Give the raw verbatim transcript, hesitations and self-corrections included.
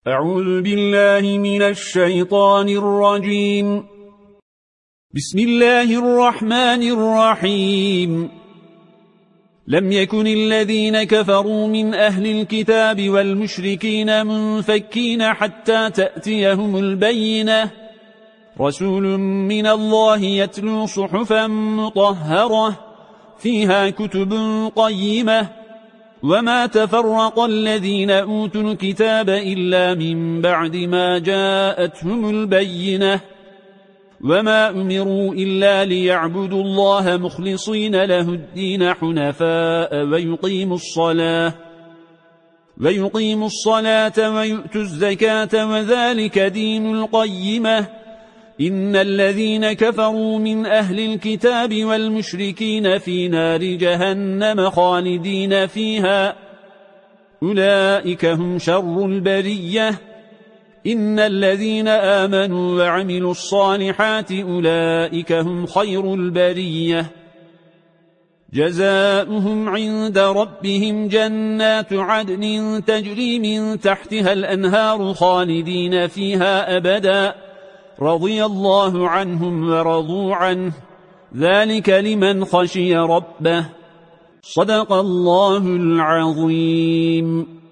أعوذ بالله من الشيطان الرجيم. بسم الله الرحمن الرحيم. لم يكن الذين كفروا من أهل الكتاب والمشركين منفكين حتى تأتيهم البينة، رسول من الله يتلو صحفا مطهرة فيها كتب قيمة، وما تفرق الذين أوتوا الكتاب إلا من بعد ما جاءتهم البينة، وما أمروا إلا ليعبدوا الله مخلصين له الدين حنفاء ويقيموا الصلاة ويقيموا الصلاة ويؤتوا الزكاة وذلك دين القيمة. إن الذين كفروا من أهل الكتاب والمشركين في نار جهنم خالدين فيها، أولئك هم شر البرية. إن الذين آمنوا وعملوا الصالحات أولئك هم خير البرية، جزاؤهم عند ربهم جنات عدن تجري من تحتها الأنهار خالدين فيها أبدا، رضي الله عنهم ورضوا عنه، ذلك لمن خشي ربه. صدق الله العظيم.